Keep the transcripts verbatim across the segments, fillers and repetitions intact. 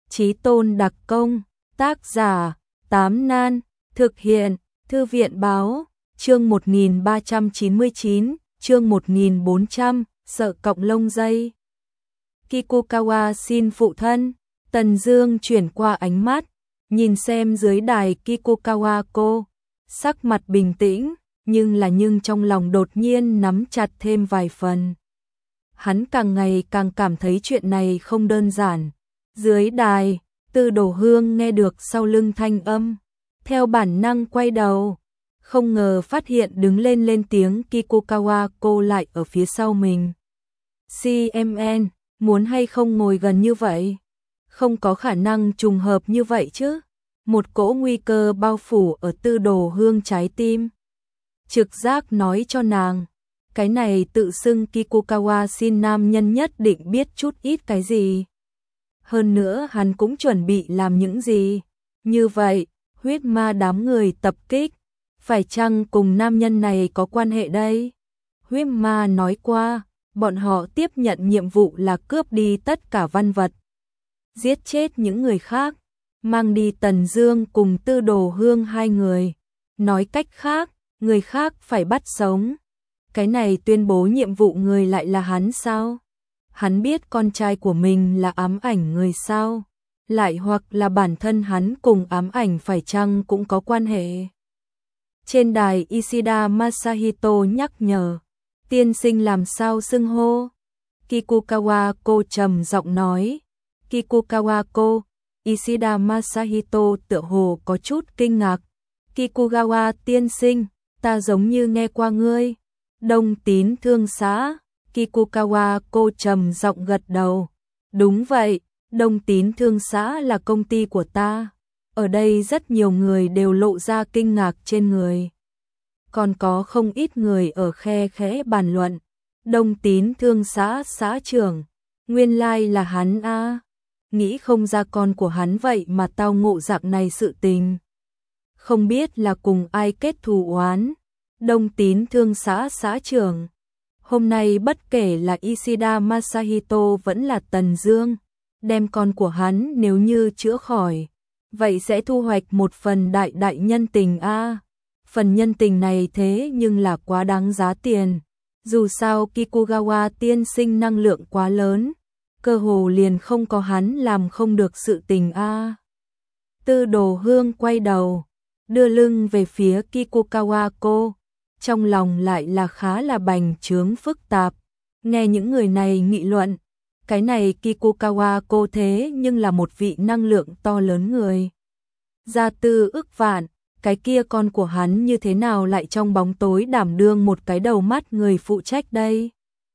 Chí tôn đặc công, tác giả, Tám Nan, thực hiện, Thư viện báo, chương một nghìn ba trăm chín mươi chín, chương một nghìn bốn trăm, sợ cọng lông dây. Kikukawa xin phụ thân, Tần Dương chuyển qua ánh mắt, nhìn xem dưới đài Kikukawa cô, sắc mặt bình tĩnh, nhưng là nhưng trong lòng đột nhiên nắm chặt thêm vài phần. Hắn càng ngày càng cảm thấy chuyện này không đơn giản. Dưới đài, Tư Đồ Hương nghe được sau lưng thanh âm, theo bản năng quay đầu, không ngờ phát hiện đứng lên lên tiếng Kikukawa cô lại ở phía sau mình. xê em en, muốn hay không ngồi gần như vậy? Không có khả năng trùng hợp như vậy chứ? Một cỗ nguy cơ bao phủ ở Tư Đồ Hương trái tim. Trực giác nói cho nàng, cái này tự xưng Kikukawa xin nam nhân nhất định biết chút ít cái gì. Hơn nữa hắn cũng chuẩn bị làm những gì. Như vậy, huyết ma đám người tập kích, phải chăng cùng nam nhân này có quan hệ đây? Huyết ma nói qua, bọn họ tiếp nhận nhiệm vụ là cướp đi tất cả văn vật, giết chết những người khác, mang đi Tần Dương cùng Tư Đồ Hương hai người. Nói cách khác, người khác phải bắt sống. Cái này tuyên bố nhiệm vụ người lại là hắn sao? Hắn biết con trai của mình là ám ảnh người sao? Lại hoặc là bản thân hắn cùng ám ảnh phải chăng cũng có quan hệ? Trên đài Ishida Masahito nhắc nhở, tiên sinh làm sao xưng hô? Kikukawa cô trầm giọng nói. Kikukawa cô, Ishida Masahito tựa hồ có chút kinh ngạc. Kikukawa tiên sinh, ta giống như nghe qua ngươi. Đông Tín Thương xã. Kikukawa cô trầm giọng gật đầu. Đúng vậy, Đông Tín Thương xã là công ty của ta. Ở đây rất nhiều người đều lộ ra kinh ngạc trên người. Còn có không ít người ở khe khẽ bàn luận. Đông Tín Thương xã xã trưởng, nguyên lai là hắn a. À. Nghĩ không ra con của hắn vậy mà tao ngộ dạng này sự tình. Không biết là cùng ai kết thù oán. Đông Tín Thương xã xã trưởng. Hôm nay bất kể là Ishida Masahito vẫn là Tần Dương, đem con của hắn nếu như chữa khỏi, vậy sẽ thu hoạch một phần đại đại nhân tình a. À. Phần nhân tình này thế nhưng là quá đáng giá tiền. Dù sao Kikukawa tiên sinh năng lượng quá lớn, cơ hồ liền không có hắn làm không được sự tình a. À. Tư Đồ Hương quay đầu, đưa lưng về phía Kikukawa cô, trong lòng lại là khá là bành trướng phức tạp. Nghe những người này nghị luận, cái này Kikukawa cô thế nhưng là một vị năng lượng to lớn người. Gia tư ức vạn, cái kia con của hắn như thế nào lại trong bóng tối đảm đương một cái đầu mắt người phụ trách đây?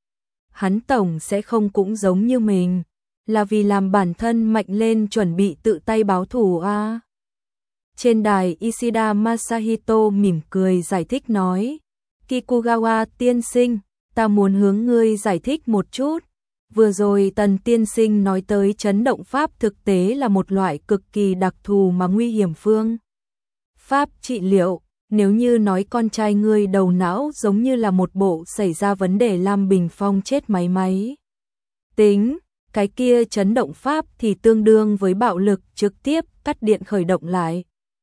Hắn tổng sẽ không cũng giống như mình, là vì làm bản thân mạnh lên chuẩn bị tự tay báo thù a. À. Trên đài Ishida Masahito mỉm cười giải thích nói, Kikukawa tiên sinh, ta muốn hướng ngươi giải thích một chút. Vừa rồi Tần tiên sinh nói tới chấn động pháp thực tế là một loại cực kỳ đặc thù mà nguy hiểm phương pháp trị liệu. Nếu như nói con trai ngươi đầu não giống như là một bộ xảy ra vấn đề Lam Bình Phong chết máy máy tính, cái kia chấn động pháp thì tương đương với bạo lực trực tiếp cắt điện khởi động lại.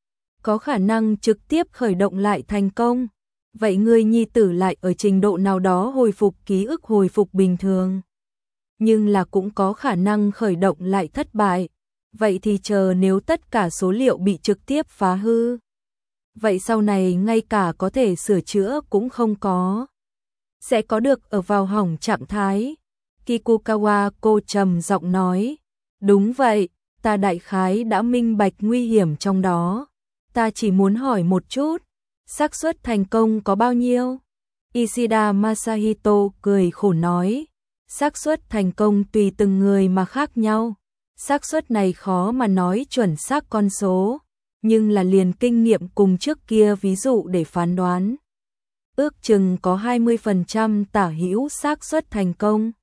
Có khả năng trực tiếp khởi động lại thành công. Vậy ngươi nhi tử lại ở trình độ nào đó hồi phục ký ức hồi phục bình thường. Nhưng là cũng có khả năng khởi động lại thất bại. Vậy thì chờ nếu tất cả số liệu bị trực tiếp phá hư. Vậy sau này ngay cả có thể sửa chữa cũng không có. Sẽ có được ở vào hỏng trạng thái. Kikukawa cô trầm giọng nói. Đúng vậy, ta đại khái đã minh bạch nguy hiểm trong đó. Ta chỉ muốn hỏi một chút, xác suất thành công có bao nhiêu? Ishida Masahito cười khổ nói, xác suất thành công tùy từng người mà khác nhau. Xác suất này khó mà nói chuẩn xác con số, nhưng là liền kinh nghiệm cùng trước kia ví dụ để phán đoán. Ước chừng có hai mươi phần trăm tả hữu xác suất thành công.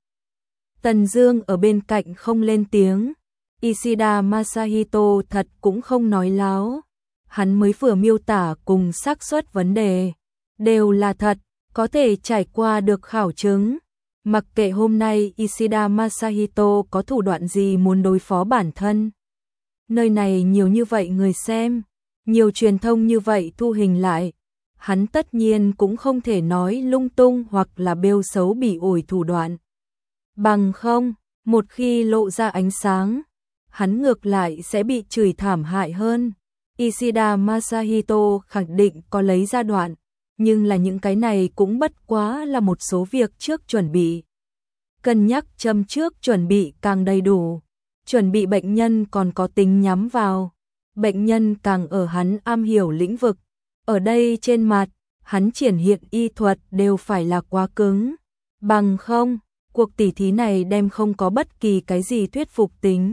Tần Dương ở bên cạnh không lên tiếng. Ishida Masahito thật cũng không nói láo. Hắn mới vừa miêu tả cùng xác suất vấn đề, đều là thật, có thể trải qua được khảo chứng. Mặc kệ hôm nay Ishida Masahito có thủ đoạn gì muốn đối phó bản thân, Nơi này nhiều như vậy người xem, nhiều truyền thông như vậy thu hình lại. Hắn tất nhiên cũng không thể nói lung tung hoặc là bêu xấu bỉ ổi thủ đoạn. Bằng không, một khi lộ ra ánh sáng, hắn ngược lại sẽ bị chửi thảm hại hơn. Ishida Masahito khẳng định có lấy ra đoạn, nhưng là những cái này cũng bất quá là một số việc trước chuẩn bị. Cân nhắc châm trước chuẩn bị càng đầy đủ, chuẩn bị bệnh nhân còn có tính nhắm vào. Bệnh nhân càng ở hắn am hiểu lĩnh vực, ở đây trên mặt, hắn triển hiện y thuật đều phải là quá cứng. Bằng không, cuộc tỉ thí này đem không có bất kỳ cái gì thuyết phục tính.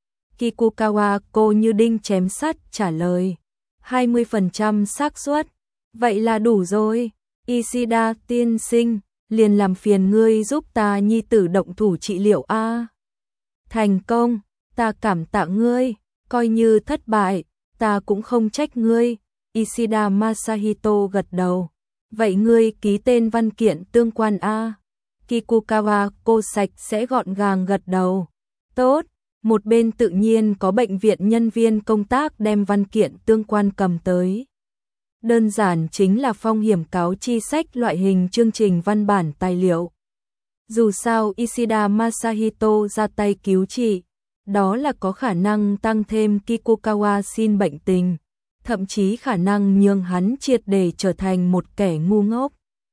Kikukawa cô như đinh chém sắt trả lời. hai mươi phần trăm xác suất. Vậy là đủ rồi. Ishida tiên sinh, liền làm phiền ngươi giúp ta nhi tử động thủ trị liệu a. Thành công, ta cảm tạ ngươi, coi như thất bại, ta cũng không trách ngươi. Ishida Masahito gật đầu. Vậy ngươi ký tên văn kiện tương quan a. Kikukawa cô sạch sẽ gọn gàng gật đầu. Tốt, một bên tự nhiên có bệnh viện nhân viên công tác đem văn kiện tương quan cầm tới. Đơn giản chính là phong hiểm cáo chi sách loại hình chương trình văn bản tài liệu. Dù sao Ishida Masahito ra tay cứu trị, đó là có khả năng tăng thêm Kikukawa xin bệnh tình, thậm chí khả năng nhường hắn triệt để trở thành một kẻ ngu ngốc.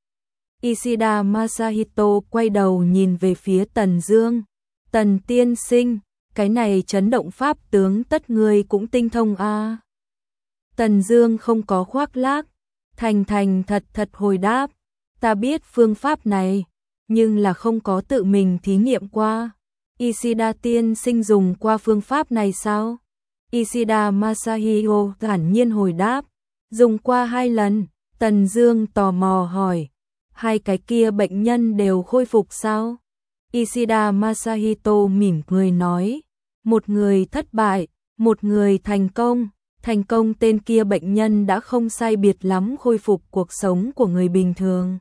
Ishida Masahito quay đầu nhìn về phía Tần Dương. Tần tiên sinh, cái này chấn động pháp tướng tất ngươi cũng tinh thông a. À. Tần Dương không có khoác lác, thành thành thật thật hồi đáp. Ta biết phương pháp này, nhưng là không có tự mình thí nghiệm qua. Ishida tiên sinh dùng qua phương pháp này sao? Ishida Masahito thản nhiên hồi đáp. Dùng qua hai lần. Tần Dương tò mò hỏi. Hai cái kia bệnh nhân đều khôi phục sao? Ishida Masahito mỉm cười nói. Một người thất bại, một người thành công. Thành công tên kia bệnh nhân đã không sai biệt lắm khôi phục cuộc sống của người bình thường.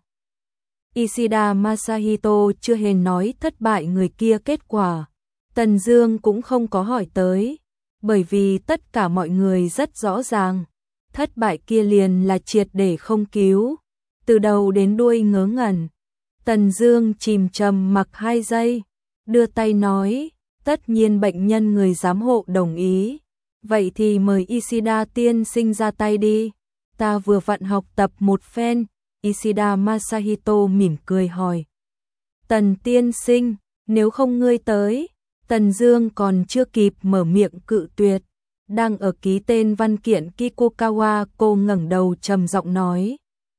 Ishida Masahito chưa hề nói thất bại người kia kết quả. Tần Dương cũng không có hỏi tới, bởi vì tất cả mọi người rất rõ ràng, thất bại kia liền là triệt để không cứu, từ đầu đến đuôi ngớ ngẩn. Tần Dương chìm trầm mặc hai giây, đưa tay nói, tất nhiên bệnh nhân người giám hộ đồng ý, vậy thì mời Ishida tiên sinh ra tay đi, ta vừa vặn học tập một phen. Ishida Masahito mỉm cười hỏi. Tần tiên sinh, nếu không ngươi tới. Tần Dương còn chưa kịp mở miệng cự tuyệt. Đang ở ký tên văn kiện Kikukawa cô ngẩng đầu trầm giọng nói.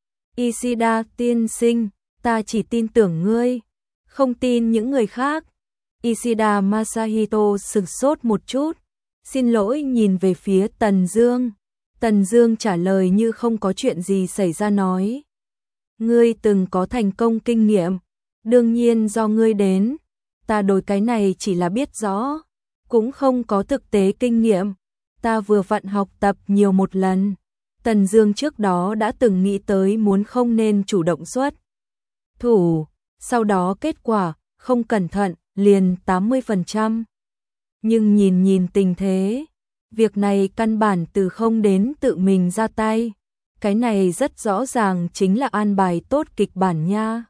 Ishida tiên sinh, ta chỉ tin tưởng ngươi, không tin những người khác. Ishida Masahito sửng sốt một chút, xin lỗi nhìn về phía Tần Dương. Tần Dương trả lời như không có chuyện gì xảy ra nói. Ngươi từng có thành công kinh nghiệm, đương nhiên do ngươi đến, ta đối cái này chỉ là biết rõ, cũng không có thực tế kinh nghiệm, ta vừa vặn học tập nhiều một lần. Tần Dương trước đó đã từng nghĩ tới muốn không nên chủ động xuất thủ, sau đó kết quả, không cẩn thận, liền tám mươi phần trăm. Nhưng nhìn nhìn tình thế, việc này căn bản từ không đến tự mình ra tay. Cái này rất rõ ràng chính là an bài tốt kịch bản nha.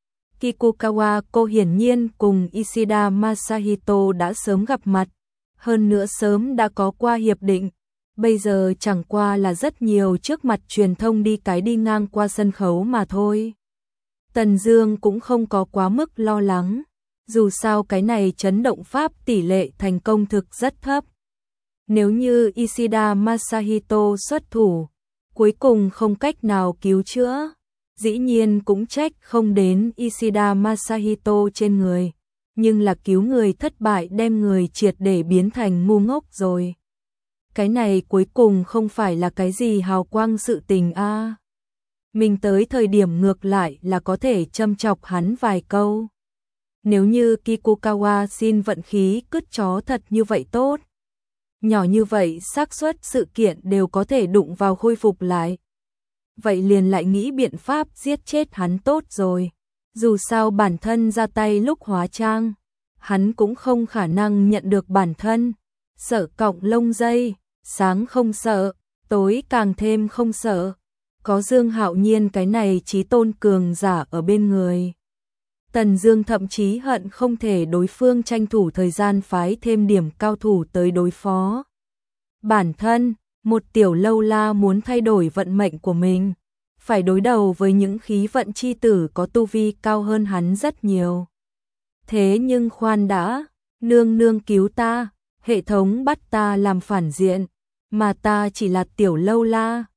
Kikukawa cô hiển nhiên cùng Ishida Masahito đã sớm gặp mặt, hơn nữa sớm đã có qua hiệp định, bây giờ chẳng qua là rất nhiều trước mặt truyền thông đi cái đi ngang qua sân khấu mà thôi. Tần Dương cũng không có quá mức lo lắng, dù sao cái này chấn động pháp tỷ lệ thành công thực rất thấp. Nếu như Ishida Masahito xuất thủ, cuối cùng không cách nào cứu chữa, dĩ nhiên cũng trách không đến Ishida Masahito trên người, nhưng là cứu người thất bại đem người triệt để biến thành ngu ngốc rồi. Cái này cuối cùng không phải là cái gì hào quang sự tình a. À. Mình tới thời điểm ngược lại là có thể châm chọc hắn vài câu. Nếu như Kikukawa xin vận khí cứt chó thật như vậy tốt. Nhỏ như vậy xác suất sự kiện đều có thể đụng vào khôi phục lại. Vậy liền lại nghĩ biện pháp giết chết hắn tốt rồi. Dù sao bản thân ra tay lúc hóa trang, hắn cũng không khả năng nhận được bản thân. Sợ cọng lông dây, sáng không sợ, tối càng thêm không sợ. Có Dương Hạo Nhiên cái này chí tôn cường giả ở bên người. Tần Dương thậm chí hận không thể đối phương tranh thủ thời gian phái thêm điểm cao thủ tới đối phó. Bản thân, một tiểu lâu la muốn thay đổi vận mệnh của mình, phải đối đầu với những khí vận chi tử có tu vi cao hơn hắn rất nhiều. Thế nhưng khoan đã, nương nương cứu ta, hệ thống bắt ta làm phản diện, mà ta chỉ là tiểu lâu la,